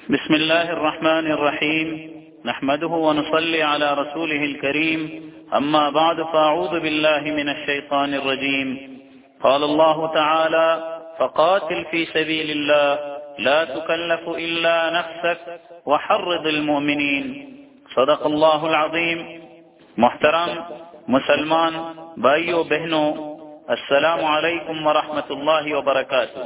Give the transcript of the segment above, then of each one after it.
بسم الله الرحمن الرحيم نحمده ونصلي على رسوله الكريم أما بعد فأعوذ بالله من الشيطان الرجيم قال الله تعالى فقاتل في سبيل الله لا تكلف إلا نفسك وحرض المؤمنين صدق الله العظيم۔ محترم مسلمان بھائیو بہنوں، السلام علیکم ورحمۃ اللہ وبرکاتہ۔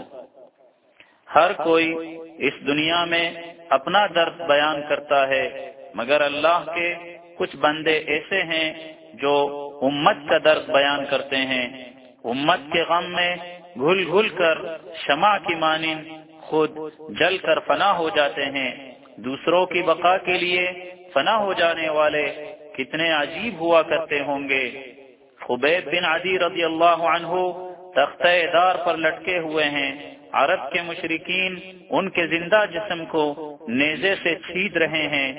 ہر کوئی اس دنیا میں اپنا درد بیان کرتا ہے، مگر اللہ کے کچھ بندے ایسے ہیں جو امت کا درد بیان کرتے ہیں۔ امت کے غم میں گھل گھل کر شمع کی مانند خود جل کر فنا ہو جاتے ہیں۔ دوسروں کی بقا کے لیے فنا ہو جانے والے کتنے عجیب ہوا کرتے ہوں گے۔ خبیب بن عدی رضی اللہ عنہ تختہ دار پر لٹکے ہوئے ہیں۔ عرب کے مشرکین ان کے زندہ جسم کو نیزے سے چھید رہے ہیں۔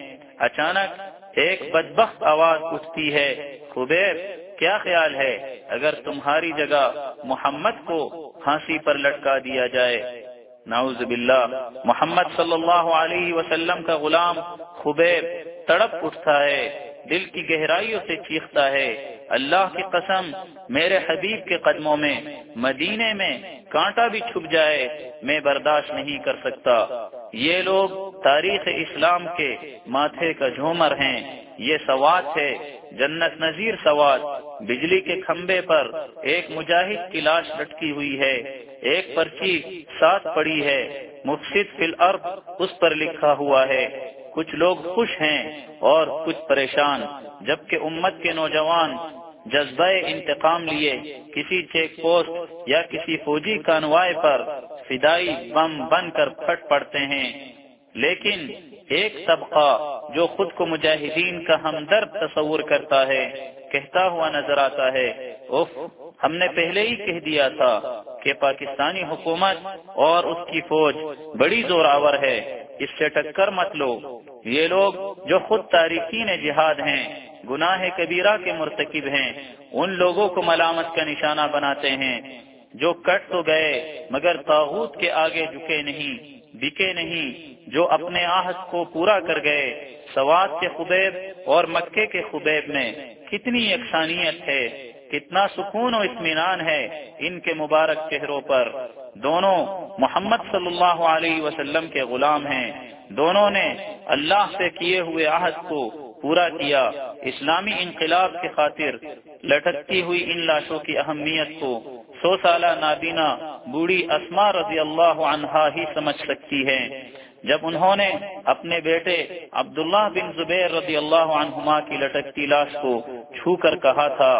اچانک ایک بدبخت آواز اٹھتی ہے، خبیب کیا خیال ہے اگر تمہاری جگہ محمد کو پھانسی پر لٹکا دیا جائے؟ نعوذ باللہ۔ محمد صلی اللہ علیہ وسلم کا غلام خبیب تڑپ اٹھتا ہے، دل کی گہرائیوں سے چیختا ہے، اللہ کی قسم میرے حبیب کے قدموں میں مدینے میں کانٹا بھی چھپ جائے میں برداشت نہیں کر سکتا۔ یہ لوگ تاریخ اسلام کے ماتھے کا جھومر ہیں۔ یہ سوات ہے، جنت نظیر سوات۔ بجلی کے کھمبے پر ایک مجاہد کی لاش لٹکی ہوئی ہے، ایک پرچی ساتھ پڑی ہے، مفسد فی الارض اس پر لکھا ہوا ہے۔ کچھ لوگ خوش ہیں اور کچھ پریشان، جبکہ امت کے نوجوان جذبہ انتقام لیے کسی چیک پوسٹ یا کسی فوجی کانوائے پر فدائی بم بن کر پھٹ پڑتے ہیں۔ لیکن ایک طبقہ جو خود کو مجاہدین کا ہمدرد تصور کرتا ہے کہتا ہوا نظر آتا ہے، اوف، ہم نے پہلے ہی کہہ دیا تھا کہ پاکستانی حکومت اور اس کی فوج بڑی زوراور ہے، اس سے ٹکر مت لو۔ یہ لوگ جو خود تارکین جہاد ہیں، گناہ کبیرہ کے مرتکب ہیں، ان لوگوں کو ملامت کا نشانہ بناتے ہیں جو کٹ تو گئے مگر طاغوت کے آگے جھکے نہیں، بکے نہیں، جو اپنے عہد کو پورا کر گئے۔ سوات کے خبیب اور مکے کے خبیب میں کتنی یکسانیت ہے، کتنا سکون و اطمینان ہے ان کے مبارک چہروں پر۔ دونوں محمد صلی اللہ علیہ وسلم کے غلام ہیں، دونوں نے اللہ سے کیے ہوئے عہد کو پورا کیا۔ اسلامی انقلاب کی خاطر لٹکتی ہوئی ان لاشوں کی اہمیت کو 100 سالہ نابینا بوڑھی اسماء رضی اللہ عنہا ہی سمجھ سکتی ہے۔ جب انہوں نے اپنے بیٹے عبداللہ بن زبیر رضی اللہ عنہما کی لٹکتی لاش کو چھو کر کہا تھا،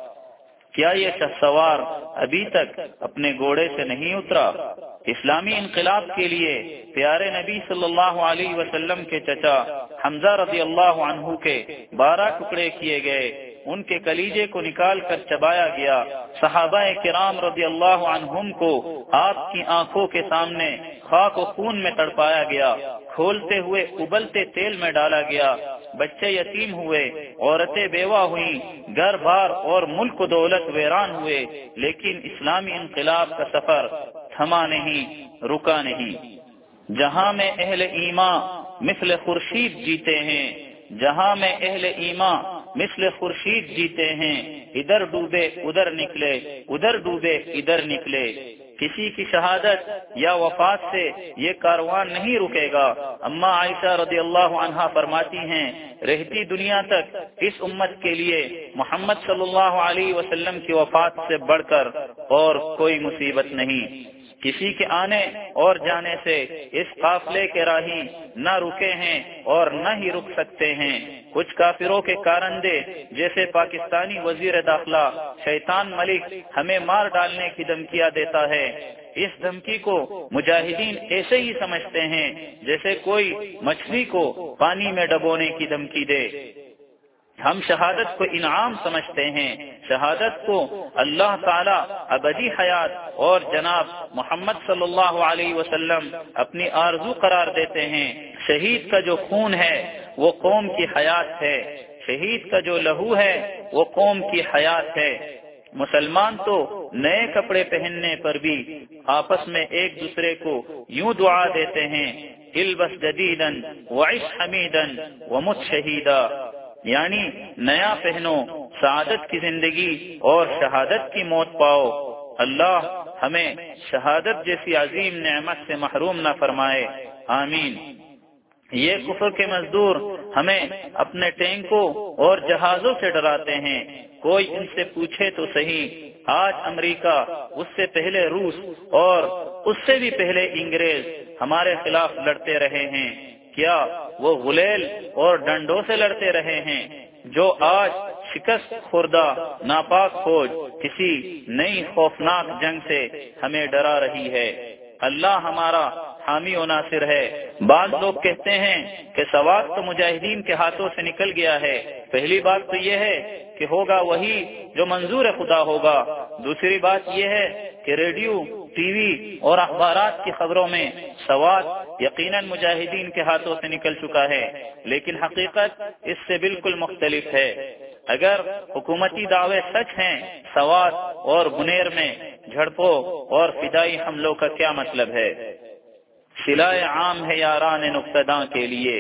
کیا یہ شہسوار ابھی تک اپنے گھوڑے سے نہیں اترا؟ اسلامی انقلاب کے لیے پیارے نبی صلی اللہ علیہ وسلم کے چچا حمزہ رضی اللہ عنہ کے 12 ٹکڑے کیے گئے، ان کے کلیجے کو نکال کر چبایا گیا۔ صحابہ کرام رضی اللہ عنہم کو آپ کی آنکھوں کے سامنے خاک و خون میں تڑپایا گیا، کھولتے ہوئے ابلتے تیل میں ڈالا گیا، بچے یتیم ہوئے، عورتیں بیوہ ہوئیں، گھر بار اور ملک و دولت ویران ہوئے، لیکن اسلامی انقلاب کا سفر تھما نہیں، رکا نہیں۔ جہاں میں اہل ایمان مثل خورشید جیتے ہیں، جہاں میں اہل ایمان مثل خورشید جیتے ہیں، ادھر ڈوبے ادھر نکلے، ادھر ڈوبے ادھر نکلے۔ کسی کی شہادت یا وفات سے یہ کاروان نہیں رکے گا۔ اما عائشہ رضی اللہ عنہا فرماتی ہیں، رہتی دنیا تک اس امت کے لیے محمد صلی اللہ علیہ وسلم کی وفات سے بڑھ کر اور کوئی مصیبت نہیں۔ کسی کے آنے اور جانے سے اس قافلے کے راہی نہ رکے ہیں اور نہ ہی رک سکتے ہیں۔ کچھ کافروں کے کارندے جیسے پاکستانی وزیر داخلہ شیطان ملک ہمیں مار ڈالنے کی دھمکیاں دیتا ہے۔ اس دھمکی کو مجاہدین ایسے ہی سمجھتے ہیں جیسے کوئی مچھلی کو پانی میں ڈبونے کی دھمکی دے۔ ہم شہادت کو انعام سمجھتے ہیں، شہادت کو اللہ تعالی ابدی حیات اور جناب محمد صلی اللہ علیہ وسلم اپنی آرزو قرار دیتے ہیں۔ شہید کا جو خون ہے وہ قوم کی حیات ہے، شہید کا جو لہو ہے وہ قوم کی حیات ہے۔ مسلمان تو نئے کپڑے پہننے پر بھی آپس میں ایک دوسرے کو یوں دعا دیتے ہیں البس جدیدا وعش حمیدا ومت شہیدا، یعنی نیا پہنو، سعادت کی زندگی اور شہادت کی موت پاؤ۔ اللہ ہمیں شہادت جیسی عظیم نعمت سے محروم نہ فرمائے، آمین۔ یہ کفر کے مزدور ہمیں اپنے ٹینکوں اور جہازوں سے ڈراتے ہیں۔ کوئی ان سے پوچھے تو صحیح، آج امریکہ، اس سے پہلے روس اور اس سے بھی پہلے انگریز ہمارے خلاف لڑتے رہے ہیں، کیا وہ غلیل اور ڈنڈوں سے لڑتے رہے ہیں؟ جو آج شکست خوردہ ناپاک فوج کسی نئی خوفناک جنگ سے ہمیں ڈرا رہی ہے۔ اللہ ہمارا حامی و ناصر ہے۔ بعض لوگ کہتے ہیں کہ سوات تو مجاہدین کے ہاتھوں سے نکل گیا ہے۔ پہلی بات تو یہ ہے کہ ہوگا وہی جو منظور خدا ہوگا۔ دوسری بات یہ ہے کہ ریڈیو، ٹی وی اور اخبارات کی خبروں میں سوات یقیناً مجاہدین کے ہاتھوں سے نکل چکا ہے، لیکن حقیقت اس سے بالکل مختلف ہے۔ اگر حکومتی دعوے سچ ہیں، سوات اور بنیر میں جھڑپوں اور فدائی حملوں کا کیا مطلب ہے؟ صلائے عام ہے یاران نقطہداں کے لیے۔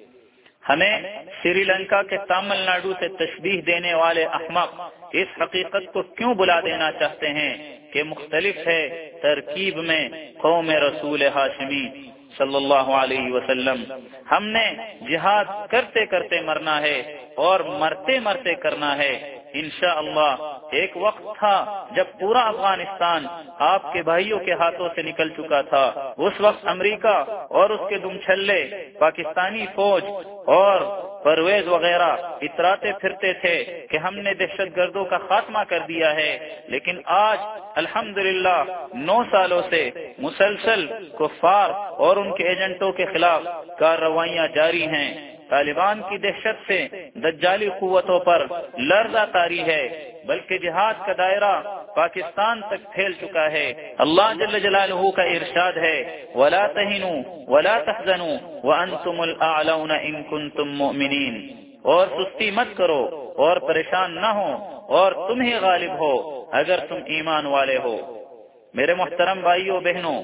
ہمیں سری لنکا کے تامل ناڈو سے تشبیہ دینے والے احمق اس حقیقت کو کیوں بلا دینا چاہتے ہیں کہ مختلف ہے ترکیب میں قوم رسول ہاشمی صلی اللہ علیہ وسلم۔ ہم نے جہاد کرتے کرتے مرنا ہے اور مرتے مرتے کرنا ہے انشاءاللہ۔ ایک وقت تھا جب پورا افغانستان آپ کے بھائیوں کے ہاتھوں سے نکل چکا تھا۔ اس وقت امریکہ اور اس کے دمچھلے پاکستانی فوج اور پرویز وغیرہ اتراتے پھرتے تھے کہ ہم نے دہشت گردوں کا خاتمہ کر دیا ہے، لیکن آج الحمدللہ 9 سالوں سے مسلسل کفار اور ان کے ایجنٹوں کے خلاف کارروائیاں جاری ہیں۔ طالبان کی دہشت سے دجالی قوتوں پر لرزہ طاری ہے، بلکہ جہاد کا دائرہ پاکستان تک پھیل چکا ہے۔ اللہ جل جلالہ کا ارشاد ہے وَلَا تَهِنُوا وَلَا تَحْزَنُوا وَأَنْتُمُ الْأَعْلَوْنَ إِن كُنتُم مُؤْمِنِينَ، اور سستی مت کرو اور پریشان نہ ہو اور تم ہی غالب ہو اگر تم ایمان والے ہو۔ میرے محترم بھائیوں بہنوں،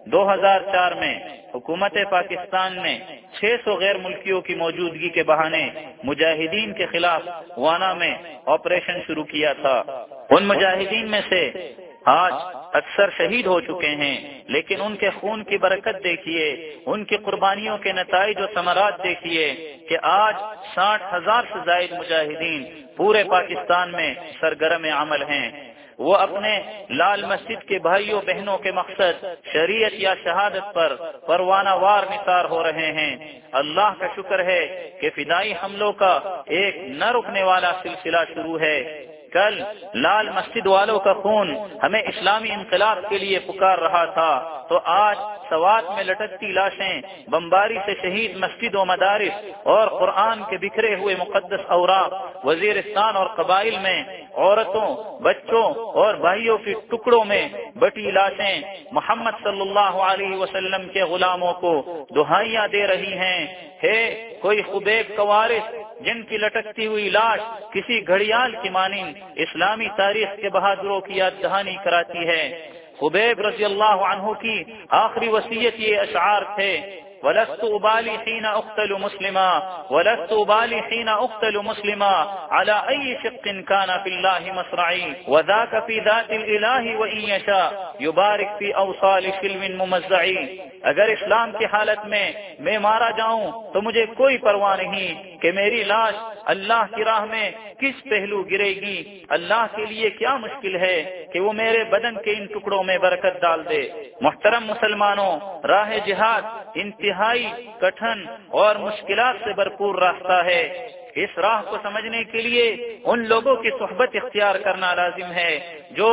2004 میں حکومت پاکستان نے 600 غیر ملکیوں کی موجودگی کے بہانے مجاہدین کے خلاف وانا میں آپریشن شروع کیا تھا۔ ان مجاہدین میں سے آج اکثر شہید ہو چکے ہیں، لیکن ان کے خون کی برکت دیکھیے، ان کی قربانیوں کے نتائج و ثمرات دیکھیے کہ آج 60,000 سے زائد مجاہدین پورے پاکستان میں سرگرم عمل ہیں۔ وہ اپنے لال مسجد کے بھائیوں بہنوں کے مقصد شریعت یا شہادت پر پروانہ وار نثار ہو رہے ہیں۔ اللہ کا شکر ہے کہ فدائی حملوں کا ایک نہ رکنے والا سلسلہ شروع ہے۔ کل لال مسجد والوں کا خون ہمیں اسلامی انقلاب کے لیے پکار رہا تھا، تو آج سوات میں لٹکتی لاشیں، بمباری سے شہید مسجد و مدارس اور قرآن کے بکھرے ہوئے مقدس اوراق، وزیرستان اور قبائل میں عورتوں، بچوں اور بھائیوں کے ٹکڑوں میں بٹی لاشیں محمد صلی اللہ علیہ وسلم کے غلاموں کو دہائیاں دے رہی ہیں۔ ہے کوئی خبیب کوارث جن کی لٹکتی ہوئی لاش کسی گھڑیال کی مانند اسلامی تاریخ کے بہادروں کی یاد دہانی کراتی ہے۔ خبیب رضی اللہ عنہ کی آخری وصیت یہ اشعار تھے وَلَسْتُ أُبَالِي حِينَ أُقْتَلُ مُسْلِمًا وَلَسْتُ أُبَالِي حِينَ أُقْتَلُ مُسْلِمًا عَلَى أَيِّ شِقٍّ كَانَ فِي اللَّهِ مَصْرَعِي وَذَاكَ فِي ذَاتِ الْإِلَهِ وَإِن يَشَاء يُبَارِكْ فِي أَوْصَالِ شِلْوٍ مُمَزَّعِ۔ اگر اسلام کی حالت میں میں مارا جاؤں تو مجھے کوئی پرواہ نہیں کہ میری لاش اللہ کی راہ میں کس پہلو گرے گی۔ اللہ کے لیے کیا مشکل ہے کہ وہ میرے بدن کے ان ٹکڑوں میں برکت ڈال دے۔ محترم مسلمانوں، راہ جہاد انتہائی کٹھن اور مشکلات سے بھرپور راستہ ہے۔ اس راہ کو سمجھنے کے لیے ان لوگوں کی صحبت اختیار کرنا لازم ہے جو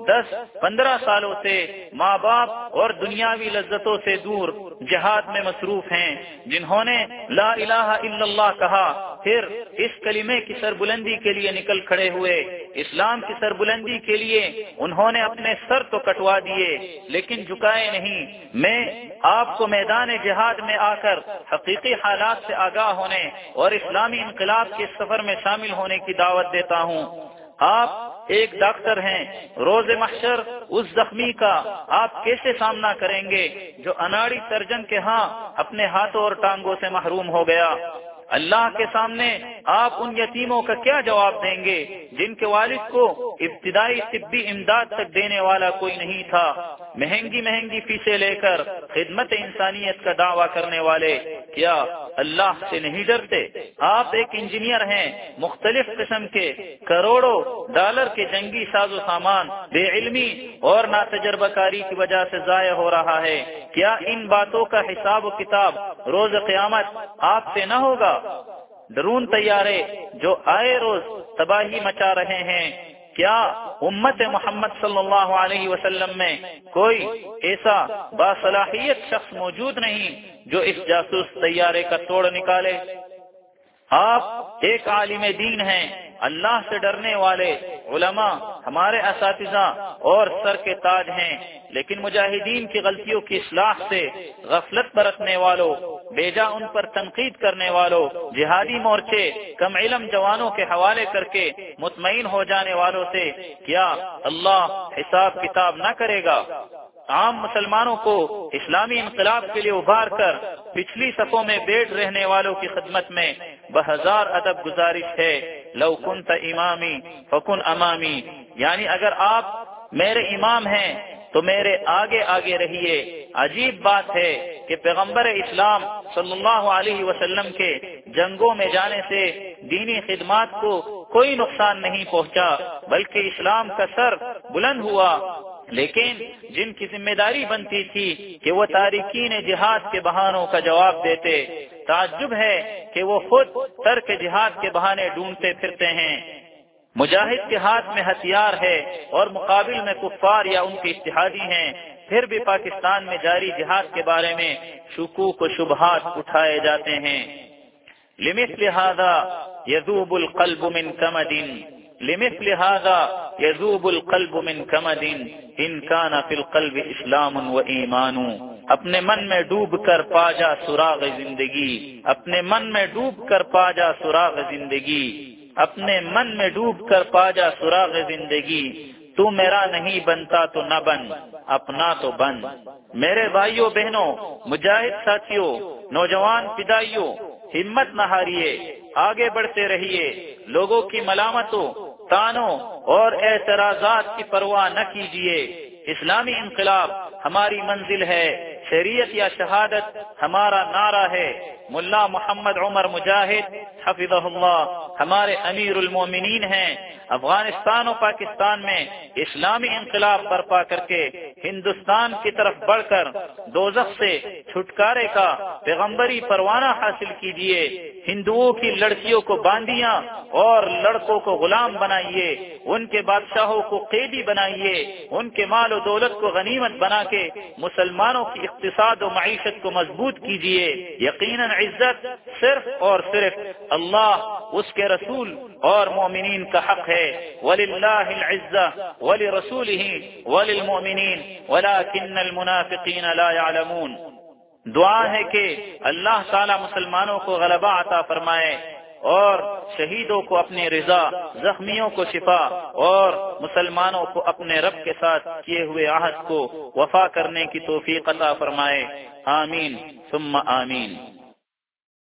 10-15 سالوں سے ماں باپ اور دنیاوی لذتوں سے دور جہاد میں مصروف ہیں، جنہوں نے لا الہ الا اللہ کہا، پھر اس کلمے کی سربلندی کے لیے نکل کھڑے ہوئے۔ اسلام کی سربلندی کے لیے انہوں نے اپنے سر تو کٹوا دیے لیکن جھکائے نہیں۔ میں آپ کو میدان جہاد میں آ کر حقیقی حالات سے آگاہ ہونے اور اسلامی انقلاب کے سفر میں شامل ہونے کی دعوت دیتا ہوں۔ آپ ایک ڈاکٹر ہیں، روز محشر اس زخمی کا آپ کیسے سامنا کریں گے جو اناڑی سرجن کے ہاں اپنے ہاتھوں اور ٹانگوں سے محروم ہو گیا؟ اللہ کے سامنے آپ ان یتیموں کا کیا جواب دیں گے جن کے والد کو ابتدائی طبی امداد تک دینے والا کوئی نہیں تھا؟ مہنگی مہنگی فیسیں لے کر خدمت انسانیت کا دعویٰ کرنے والے کیا اللہ سے نہیں ڈرتے؟ آپ ایک انجینئر ہیں، مختلف قسم کے کروڑوں ڈالر کے جنگی ساز و سامان بے علمی اور ناتجربہ کاری کی وجہ سے ضائع ہو رہا ہے، کیا ان باتوں کا حساب و کتاب روز قیامت آپ سے نہ ہوگا؟ ڈرون طیارے جو آئے روز تباہی مچا رہے ہیں، کیا امت محمد صلی اللہ علیہ وسلم میں کوئی ایسا باصلاحیت شخص موجود نہیں جو اس جاسوس طیارے کا توڑ نکالے؟ آپ ایک عالم دین ہیں، اللہ سے ڈرنے والے علماء ہمارے اساتذہ اور سر کے تاج ہیں، لیکن مجاہدین کی غلطیوں کی اصلاح سے غفلت برتنے والوں، بیجا ان پر تنقید کرنے والوں، جہادی مورچے کم علم جوانوں کے حوالے کر کے مطمئن ہو جانے والوں سے کیا اللہ حساب کتاب نہ کرے گا؟ عام مسلمانوں کو اسلامی انقلاب کے لیے ابھار کر پچھلی صفوں میں بیٹھ رہنے والوں کی خدمت میں بہزار ادب گزارش ہے، لو کنت امامی فکن امامی، یعنی اگر آپ میرے امام ہیں تو میرے آگے آگے رہیے۔ عجیب بات ہے کہ پیغمبر اسلام صلی اللہ علیہ وسلم کے جنگوں میں جانے سے دینی خدمات کو کوئی نقصان نہیں پہنچا، بلکہ اسلام کا سر بلند ہوا، لیکن جن کی ذمہ داری بنتی تھی کہ وہ تارکین جہاد کے بہانوں کا جواب دیتے، تعجب ہے کہ وہ خود ترک جہاد کے بہانے ڈھونڈتے پھرتے ہیں۔ مجاہد کے ہاتھ میں ہتھیار ہے اور مقابل میں کفار یا ان کے اتحادی ہیں، پھر بھی پاکستان میں جاری جہاد کے بارے میں شکوک و شبہات اٹھائے جاتے ہیں۔ لمثل هذا يذوب القلب من كمد، لمثل هذا يذوب القلب من كمد ان كان في القلب اسلام و ایمان۔ اپنے من میں ڈوب کر پا جا سراغ زندگی، اپنے من میں ڈوب کر پا جا سراغ زندگی، اپنے من میں ڈوب کر پا جا سراغ زندگی، تو میرا نہیں بنتا تو نہ بن، اپنا تو بن۔ میرے بھائیوں بہنوں، مجاہد ساتھیوں، نوجوان فدائیوں، ہمت نہ ہاریے، آگے بڑھتے رہیے، لوگوں کی ملامتوں، تانوں اور اعتراضات کی پرواہ نہ کیجیے۔ اسلامی انقلاب ہماری منزل ہے، شریعت یا شہادت ہمارا نعرہ ہے۔ ملا محمد عمر مجاہد حفظہ اللہ ہمارے امیر المومنین ہیں۔ افغانستان و پاکستان میں اسلامی انقلاب برپا کر کے ہندوستان کی طرف بڑھ کر دوزخ سے چھٹکارے کا پیغمبری پروانہ حاصل کیجیے۔ ہندوؤں کی لڑکیوں کو باندیاں اور لڑکوں کو غلام بنائیے، ان کے بادشاہوں کو قیدی بنائیے، ان کے مال و دولت کو غنیمت بنا کے مسلمانوں کی اقتصاد و معیشت کو مضبوط کیجیے۔ یقیناً عزت صرف اور صرف اللہ، اس کے رسول اور مومنین کا حق ہے۔ وَلِلَّهِ الْعِزَّةُ وَلِرَسُولِهِ وَلِلْمُؤْمِنِينَ وَلَكِنَّ الْمُنَافِقِينَ لَا يَعْلَمُونَ۔ دعا ہے کہ اللہ تعالی مسلمانوں کو غلبہ عطا فرمائے اور شہیدوں کو اپنی رضا، زخمیوں کو شفا اور مسلمانوں کو اپنے رب کے ساتھ کیے ہوئے عہد کو وفا کرنے کی توفیق عطا فرمائے۔ آمین ثم آمین۔